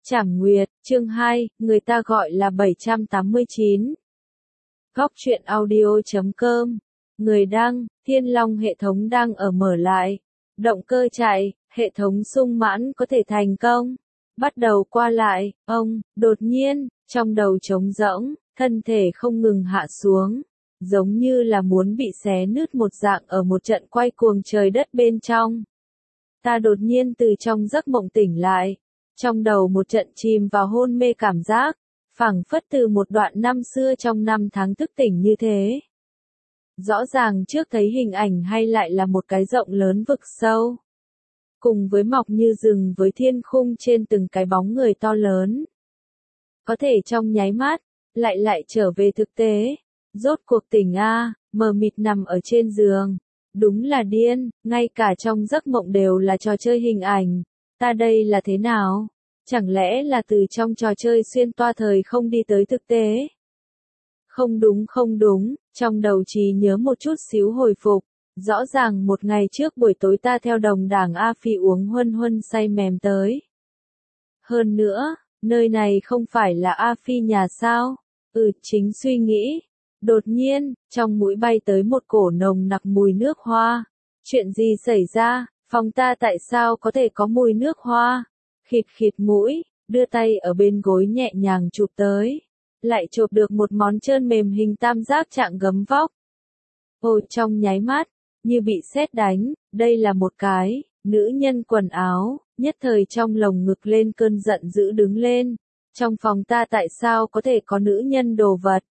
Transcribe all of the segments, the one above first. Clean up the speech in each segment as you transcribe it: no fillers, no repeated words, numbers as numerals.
Trảm Nguyệt, chương 2, người ta gọi là 789. Góc truyện audio.com. Người đăng, Thiên Long hệ thống đang ở mở lại. Động cơ chạy, hệ thống sung mãn có thể thành công. Bắt đầu qua lại, đột nhiên, trong đầu trống rỗng, thân thể không ngừng hạ xuống. Giống như là muốn bị xé nứt một dạng ở một trận quay cuồng trời đất bên trong. Ta đột nhiên từ trong giấc mộng tỉnh lại. Trong đầu một trận chìm vào hôn mê cảm giác, phảng phất từ một đoạn năm xưa trong năm tháng thức tỉnh như thế. Rõ ràng trước thấy hình ảnh hay lại là một cái rộng lớn vực sâu. Cùng với mọc như rừng với thiên khung trên từng cái bóng người to lớn. Có thể trong nháy mắt, lại trở về thực tế. Rốt cuộc tỉnh mờ mịt nằm ở trên giường. Đúng là điên, ngay cả trong giấc mộng đều là trò chơi hình ảnh. Ta đây là thế nào? Chẳng lẽ là từ trong trò chơi xuyên toa thời không đi tới thực tế? Không đúng, trong đầu trí nhớ một chút xíu hồi phục. Rõ ràng một ngày trước buổi tối ta theo đồng đảng A Phi uống huân say mềm tới. Hơn nữa, nơi này không phải là A Phi nhà sao? Chính suy nghĩ. Đột nhiên, trong mũi bay tới một cổ nồng nặc mùi nước hoa. Chuyện gì xảy ra? Phòng ta tại sao có thể có mùi nước hoa? Khịt mũi, đưa tay ở bên gối nhẹ nhàng chụp tới. Lại chộp được một món trơn mềm hình tam giác trạng gấm vóc. Trong nháy mắt, như bị sét đánh, đây là một cái, nữ nhân quần áo, nhất thời trong lồng ngực lên cơn giận dữ đứng lên. Trong phòng ta tại sao có thể có nữ nhân đồ vật?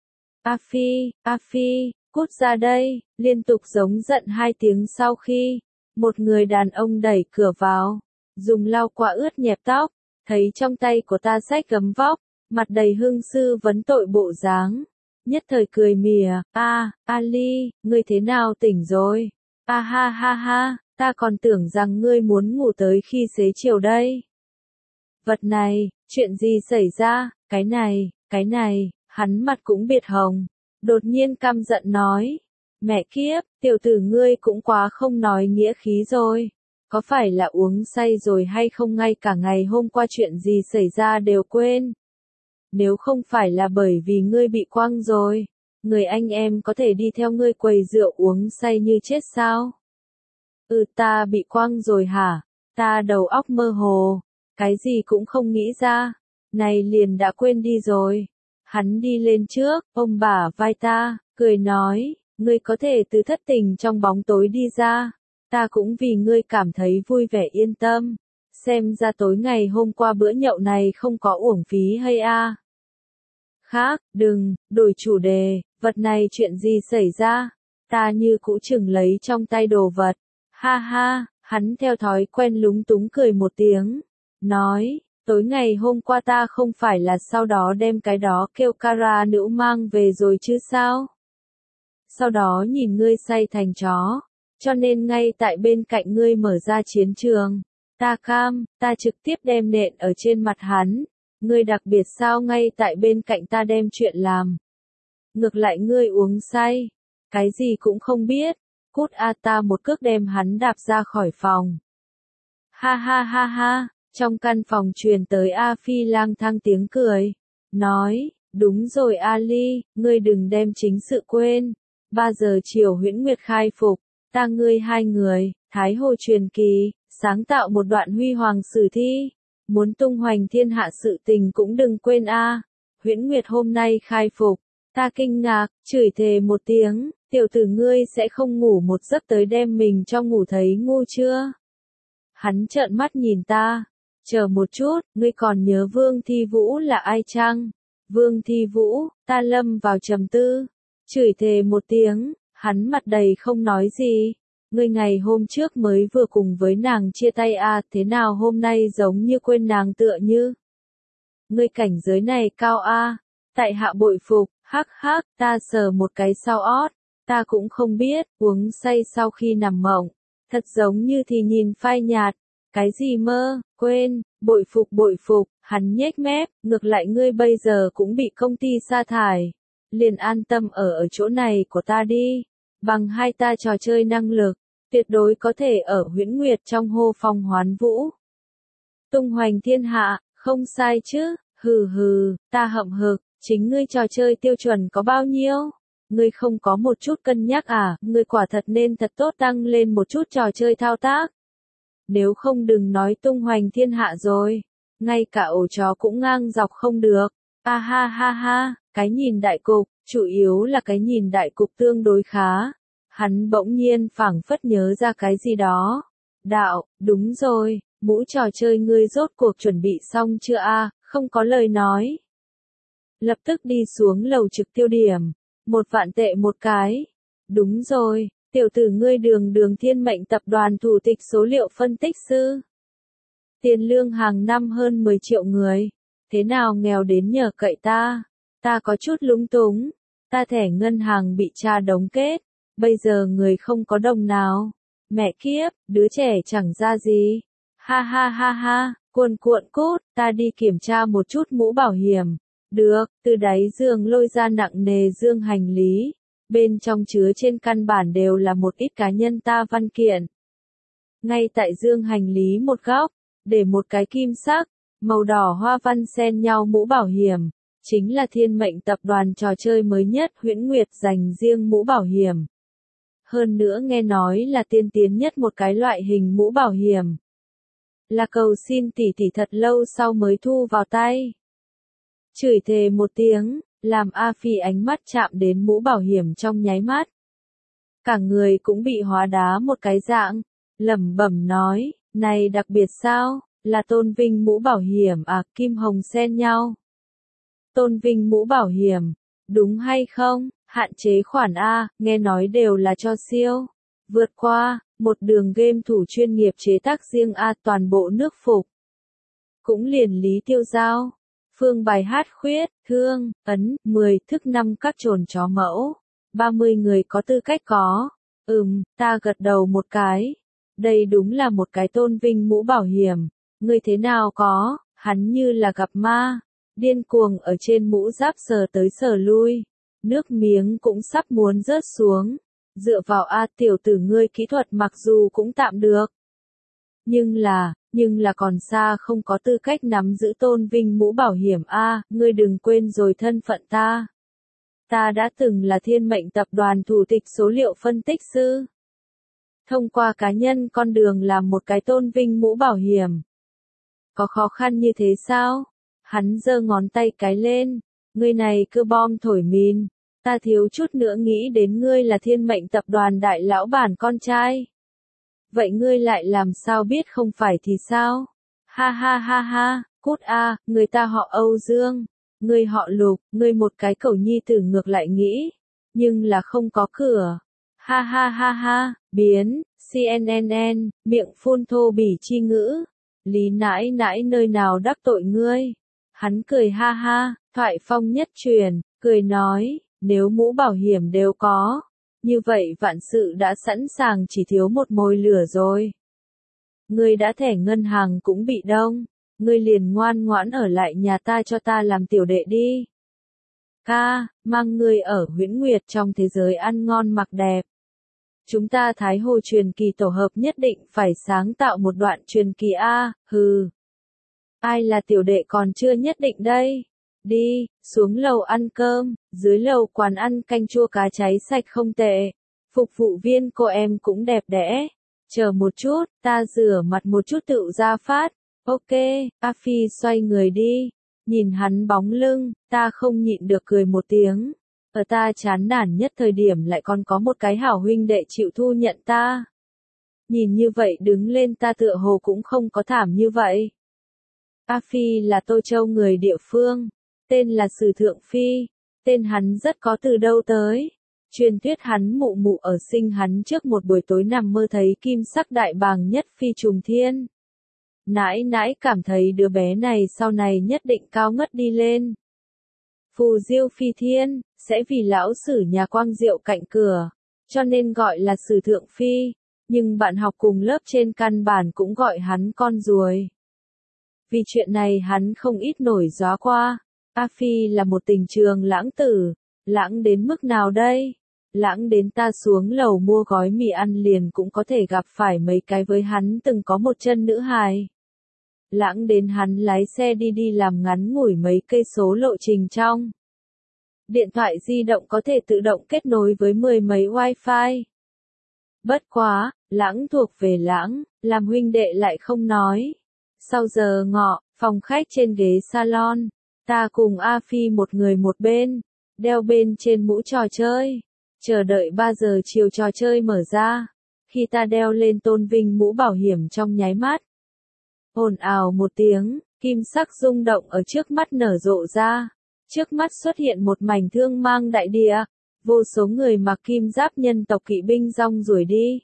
A Phi, cút ra đây, liên tục giống giận 2 tiếng sau khi, một người đàn ông đẩy cửa vào, dùng lau qua ướt nhẹp tóc, thấy trong tay của ta xách gấm vóc, mặt đầy hương sư vấn tội bộ dáng, nhất thời cười mỉa, Ali, ngươi thế nào tỉnh rồi? Ha, ta còn tưởng rằng ngươi muốn ngủ tới khi xế chiều đây. Vật này, chuyện gì xảy ra, cái này, hắn mặt cũng biệt hồng, đột nhiên căm giận nói, mẹ kiếp, tiểu tử ngươi cũng quá không nói nghĩa khí rồi. Có phải là uống say rồi hay không, ngay cả ngày hôm qua chuyện gì xảy ra đều quên? Nếu không phải là bởi vì ngươi bị quăng rồi, người anh em có thể đi theo ngươi quầy rượu uống say như chết sao? Ta bị quăng rồi hả? Ta đầu óc mơ hồ, cái gì cũng không nghĩ ra, này liền đã quên đi rồi. Hắn đi lên trước, ôm bả vai ta, cười nói, ngươi có thể từ thất tình trong bóng tối đi ra. Ta cũng vì ngươi cảm thấy vui vẻ yên tâm. Xem ra tối ngày hôm qua bữa nhậu này không có uổng phí hay Khác, đừng, đổi chủ đề, vật này chuyện gì xảy ra? Ta như cũ chừng lấy trong tay đồ vật. Ha, hắn theo thói quen lúng túng cười một tiếng. Nói, tối ngày hôm qua ta không phải là sau đó đem cái đó kêu Cara nữ mang về rồi chứ sao? Sau đó nhìn ngươi say thành chó. Cho nên ngay tại bên cạnh ngươi mở ra chiến trường. Ta trực tiếp đem nện ở trên mặt hắn. Ngươi đặc biệt sao ngay tại bên cạnh ta đem chuyện làm. Ngược lại ngươi uống say. Cái gì cũng không biết. Cút ta một cước đem hắn đạp ra khỏi phòng. Ha. Trong căn phòng truyền tới A Phi lang thang tiếng cười. Nói, đúng rồi Ali, ngươi đừng đem chính sự quên. 3 giờ chiều Huyễn Nguyệt khai phục. Ta ngươi 2 người, Thái Hồ truyền kỳ, sáng tạo một đoạn huy hoàng sử thi. Muốn tung hoành thiên hạ sự tình cũng đừng quên Huyễn Nguyệt hôm nay khai phục. Ta kinh ngạc, chửi thề một tiếng, tiểu tử ngươi sẽ không ngủ một giấc tới đem mình cho ngủ thấy ngu chưa? Hắn trợn mắt nhìn ta. Chờ một chút, ngươi còn nhớ Vương Thi Vũ là ai chăng? Vương Thi Vũ, ta lâm vào trầm tư. Chửi thề một tiếng. Hắn mặt đầy không nói gì. Ngươi ngày hôm trước mới vừa cùng với nàng chia tay thế nào hôm nay giống như quên nàng tựa như. Ngươi cảnh giới này cao Tại hạ bội phục, hắc, ta sờ một cái sau ót. Ta cũng không biết, uống say sau khi nằm mộng. Thật giống như thì nhìn phai nhạt. Cái gì mơ, quên, bội phục, hắn nhếch mép, ngược lại ngươi bây giờ cũng bị công ty sa thải. Liền an tâm ở chỗ này của ta đi. Bằng 2 ta trò chơi năng lực, tuyệt đối có thể ở Huyễn Nguyệt trong hô phong hoán vũ. Tung hoành thiên hạ, Không sai chứ, hừ hừ, ta hậm hực, chính ngươi trò chơi tiêu chuẩn có bao nhiêu? Ngươi không có một chút cân nhắc à, ngươi quả thật nên thật tốt tăng lên một chút trò chơi thao tác. Nếu không đừng nói tung hoành thiên hạ rồi, ngay cả ổ chó cũng ngang dọc không được. A ha ha ha, cái nhìn đại cục, chủ yếu là cái nhìn đại cục tương đối khá. Hắn bỗng nhiên phảng phất nhớ ra cái gì đó. Đạo, đúng rồi, mũ trò chơi ngươi rốt cuộc chuẩn bị xong chưa a? Không có lời nói. Lập tức đi xuống lầu trực tiêu điểm. 1.000 tệ một cái. Đúng rồi, tiểu tử ngươi đường thiên mệnh tập đoàn thủ tịch số liệu phân tích sư. Tiền lương hàng năm hơn 10 triệu người. Thế nào nghèo đến nhờ cậy ta? Ta có chút lúng túng. Ta thẻ ngân hàng bị cha đóng kết. Bây giờ người không có đồng nào. Mẹ kiếp, đứa trẻ chẳng ra gì. Ha ha ha ha, cuồn cuộn cút, ta đi kiểm tra một chút mũ bảo hiểm. Được, từ đáy giường lôi ra nặng nề dương hành lý. Bên trong chứa trên căn bản đều là một ít cá nhân ta văn kiện. Ngay tại dương hành lý một góc, để một cái kim sắc, màu đỏ hoa văn xen nhau mũ bảo hiểm. Chính là thiên mệnh tập đoàn trò chơi mới nhất Huyễn Nguyệt dành riêng mũ bảo hiểm. Hơn nữa nghe nói là tiên tiến nhất một cái loại hình mũ bảo hiểm. Là cầu xin tỷ tỷ thật lâu sau mới thu vào tay. Chửi thề một tiếng, làm A Phi ánh mắt chạm đến mũ bảo hiểm trong nháy mắt. Cả người cũng bị hóa đá một cái dạng, lẩm bẩm nói, này đặc biệt sao, là tôn vinh mũ bảo hiểm à, kim hồng xen nhau. Tôn vinh mũ bảo hiểm, đúng hay không, hạn chế khoản A, nghe nói đều là cho siêu. Vượt qua, một đường game thủ chuyên nghiệp chế tác riêng A toàn bộ nước phục. Cũng liền Lý Tiêu Giao. Phương bài hát khuyết, thương, ấn, 10 thức 5 các chồn chó mẫu. 30 người có tư cách có. Ta gật đầu một cái. Đây đúng là một cái tôn vinh mũ bảo hiểm. Người thế nào có, hắn như là gặp ma. Điên cuồng ở trên mũ giáp sờ tới sờ lui. Nước miếng cũng sắp muốn rớt xuống. Dựa vào A tiểu tử ngươi kỹ thuật mặc dù cũng tạm được. Nhưng là còn xa không có tư cách nắm giữ tôn vinh mũ bảo hiểm A, ngươi đừng quên rồi thân phận ta. Ta đã từng là thiên mệnh tập đoàn thủ tịch số liệu phân tích sư. Thông qua cá nhân con đường làm một cái tôn vinh mũ bảo hiểm. Có khó khăn như thế sao? Hắn giơ ngón tay cái lên. Ngươi này cứ bom thổi mìn. Ta thiếu chút nữa nghĩ đến ngươi là thiên mệnh tập đoàn đại lão bản con trai. Vậy ngươi lại làm sao biết không phải thì sao? Ha ha ha ha, cút a, người ta họ Âu Dương, ngươi họ Lục, ngươi một cái cẩu nhi tử ngược lại nghĩ, nhưng là không có cửa. Ha ha ha ha, biến, CNN, miệng phun thô bỉ chi ngữ. Lý nãi nãi nơi nào đắc tội ngươi? Hắn cười ha ha, thoại phong nhất truyền, cười nói, nếu mũ bảo hiểm đều có. Như vậy vạn sự đã sẵn sàng chỉ thiếu một mồi lửa rồi. Ngươi đã thẻ ngân hàng cũng bị đông. Ngươi liền ngoan ngoãn ở lại nhà ta cho ta làm tiểu đệ đi. Ca, mang ngươi ở Huyễn Nguyệt trong thế giới ăn ngon mặc đẹp. Chúng ta Thái Hồ truyền kỳ tổ hợp nhất định phải sáng tạo một đoạn truyền kỳ A, hừ. Ai là tiểu đệ còn chưa nhất định đây. Đi, xuống lầu ăn cơm, dưới lầu quán ăn canh chua cá cháy sạch không tệ. Phục vụ viên cô em cũng đẹp đẽ. Chờ một chút, ta rửa mặt một chút tự ra phát. Ok, A Phi xoay người đi. Nhìn hắn bóng lưng, ta không nhịn được cười một tiếng. Ở ta chán nản nhất thời điểm lại còn có một cái hảo huynh đệ chịu thu nhận ta. Nhìn như vậy đứng lên ta tựa hồ cũng không có thảm như vậy. A Phi là Tô Châu người địa phương. Tên là Sử Thượng Phi, tên hắn rất có từ đâu tới. Truyền thuyết hắn mụ mụ ở sinh hắn trước một buổi tối nằm mơ thấy kim sắc đại bàng nhất phi trùng thiên. Nãi nãi cảm thấy đứa bé này sau này nhất định cao ngất đi lên. Phù diêu phi thiên, sẽ vì lão Sử nhà quang diệu cạnh cửa, cho nên gọi là Sử Thượng Phi, nhưng bạn học cùng lớp trên căn bản cũng gọi hắn con ruồi. Vì chuyện này hắn không ít nổi gió qua. A Phi là một tình trường lãng tử, lãng đến mức nào đây? Lãng đến ta xuống lầu mua gói mì ăn liền cũng có thể gặp phải mấy cái với hắn từng có một chân nữ hài. Lãng đến hắn lái xe đi làm ngắn ngủi mấy cây số lộ trình trong. Điện thoại di động có thể tự động kết nối với mười mấy wifi. Bất quá, Lãng thuộc về Lãng, làm huynh đệ lại không nói. Sau giờ ngọ, phòng khách trên ghế salon, ta cùng A Phi một người một bên, đeo bên trên mũ trò chơi, chờ đợi 3 giờ chiều trò chơi mở ra. Khi ta đeo lên tôn vinh mũ bảo hiểm trong nháy mắt, ồn ào một tiếng, kim sắc rung động ở trước mắt nở rộ ra. Trước mắt xuất hiện một mảnh thương mang đại địa, vô số người mặc kim giáp nhân tộc kỵ binh rong ruổi đi.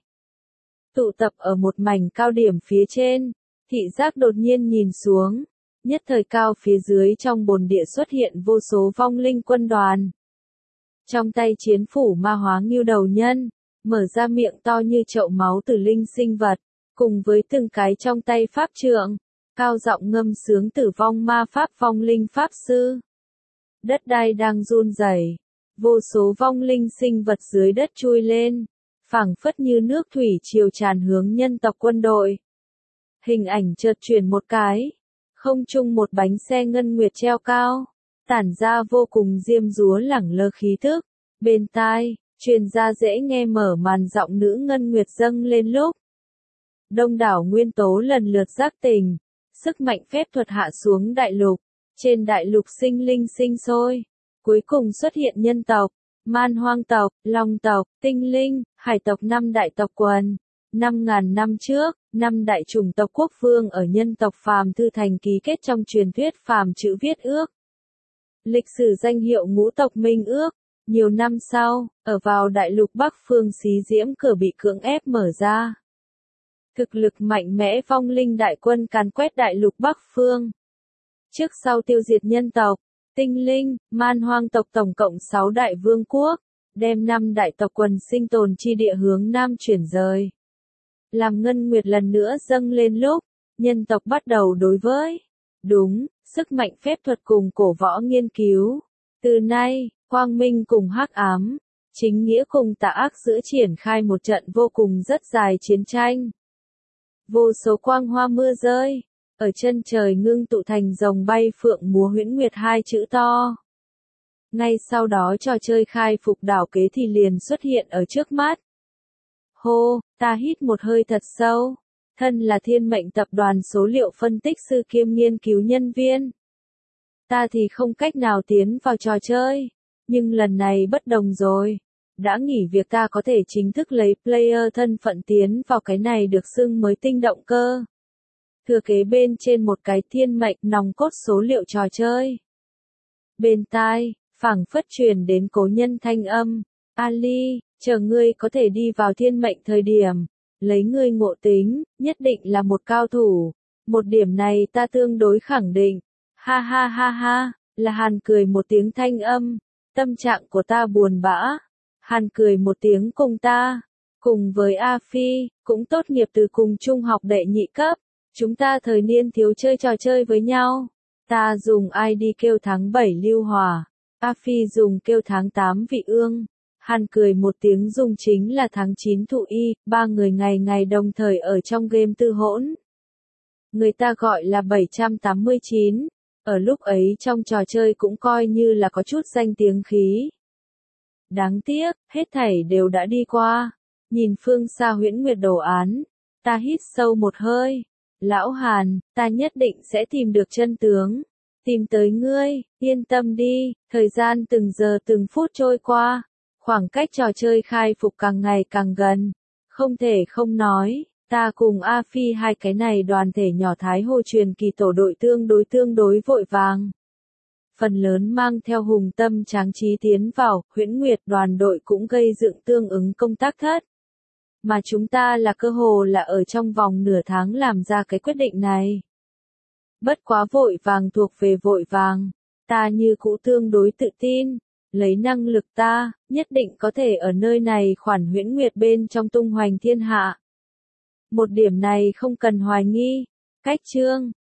Tụ tập ở một mảnh cao điểm phía trên, thị giác đột nhiên nhìn xuống, nhất thời cao phía dưới trong bồn địa xuất hiện vô số vong linh quân đoàn. Trong tay chiến phủ ma hóa ngưu đầu nhân, mở ra miệng to như chậu máu tử linh sinh vật, cùng với từng cái trong tay pháp trượng, cao giọng ngâm sướng tử vong ma pháp vong linh pháp sư. Đất đai đang run rẩy, vô số vong linh sinh vật dưới đất chui lên, phảng phất như nước thủy triều tràn hướng nhân tộc quân đội. Hình ảnh chợt chuyển một cái, không trung một bánh xe ngân nguyệt treo cao, tản ra vô cùng diêm dúa lẳng lơ khí thức, bên tai, truyền ra dễ nghe mở màn giọng nữ ngân nguyệt dâng lên lúc. Đông đảo nguyên tố lần lượt giác tình, sức mạnh phép thuật hạ xuống đại lục, trên đại lục sinh linh sinh sôi, cuối cùng xuất hiện nhân tộc, man hoang tộc, long tộc, tinh linh, hải tộc năm đại tộc quần. 5.000 năm trước, 5 đại chủng tộc quốc vương ở nhân tộc phàm thư thành ký kết trong truyền thuyết phàm chữ viết ước. Lịch sử danh hiệu ngũ tộc minh ước. Nhiều năm sau, ở vào đại lục Bắc phương xí diễm cửa bị cưỡng ép mở ra. Thực lực mạnh mẽ vong linh đại quân càn quét đại lục Bắc phương. Trước sau tiêu diệt nhân tộc, tinh linh, man hoang tộc tổng cộng 6 đại vương quốc, đem 5 đại tộc quần sinh tồn chi địa hướng nam chuyển rời. Làm ngân nguyệt lần nữa dâng lên lúc, nhân tộc bắt đầu đối với, đúng, sức mạnh phép thuật cùng cổ võ nghiên cứu. Từ nay, quang minh cùng hắc ám, chính nghĩa cùng tà ác giữa triển khai một trận vô cùng rất dài chiến tranh. Vô số quang hoa mưa rơi, ở chân trời ngưng tụ thành rồng bay phượng múa huyễn nguyệt hai chữ to. Ngay sau đó trò chơi khai phục đảo kế thì liền xuất hiện ở trước mắt. Hô, ta hít một hơi thật sâu. Thân là thiên mệnh tập đoàn số liệu phân tích sư kiêm nghiên cứu nhân viên. Ta thì không cách nào tiến vào trò chơi. Nhưng lần này bất đồng rồi. Đã nghỉ việc ta có thể chính thức lấy player thân phận tiến vào cái này được xưng mới tinh động cơ. Thừa kế bên trên một cái thiên mệnh nòng cốt số liệu trò chơi. Bên tai, phảng phất truyền đến cố nhân thanh âm. Ali, chờ ngươi có thể đi vào thiên mệnh thời điểm. Lấy ngươi ngộ tính, nhất định là một cao thủ. Một điểm này ta tương đối khẳng định. Ha ha ha ha, là Hàn cười một tiếng thanh âm. Tâm trạng của ta buồn bã. Hàn cười một tiếng cùng ta. Cùng với A Phi, cũng tốt nghiệp từ cùng trung học đệ nhị cấp. Chúng ta thời niên thiếu chơi trò chơi với nhau. Ta dùng ID kêu tháng 7 Lưu Hòa. A Phi dùng kêu tháng 8 Vị Ương. Hàn cười một tiếng dùng chính là tháng 9 Thụ Y. Ba người ngày ngày đồng thời ở trong game tư hỗn. Người ta gọi là 789. Ở lúc ấy trong trò chơi cũng coi như là có chút danh tiếng khí. Đáng tiếc, hết thảy đều đã đi qua. Nhìn phương xa huyễn nguyệt đồ án. Ta hít sâu một hơi. Lão Hàn, ta nhất định sẽ tìm được chân tướng. Tìm tới ngươi, yên tâm đi. Thời gian từng giờ từng phút trôi qua. Khoảng cách trò chơi khai phục càng ngày càng gần. Không thể không nói, ta cùng A Phi hai cái này đoàn thể nhỏ Thái Hồ truyền kỳ tổ đội tương đối vội vàng. Phần lớn mang theo hùng tâm tráng trí tiến vào, huyễn nguyệt đoàn đội cũng gây dựng tương ứng công tác thất. Mà chúng ta là cơ hồ là ở trong vòng nửa tháng làm ra cái quyết định này. Bất quá vội vàng thuộc về vội vàng, ta như cũ tương đối tự tin. Lấy năng lực ta, nhất định có thể ở nơi này khoản huyễn nguyệt bên trong tung hoành thiên hạ. Một điểm này không cần hoài nghi. Cách chương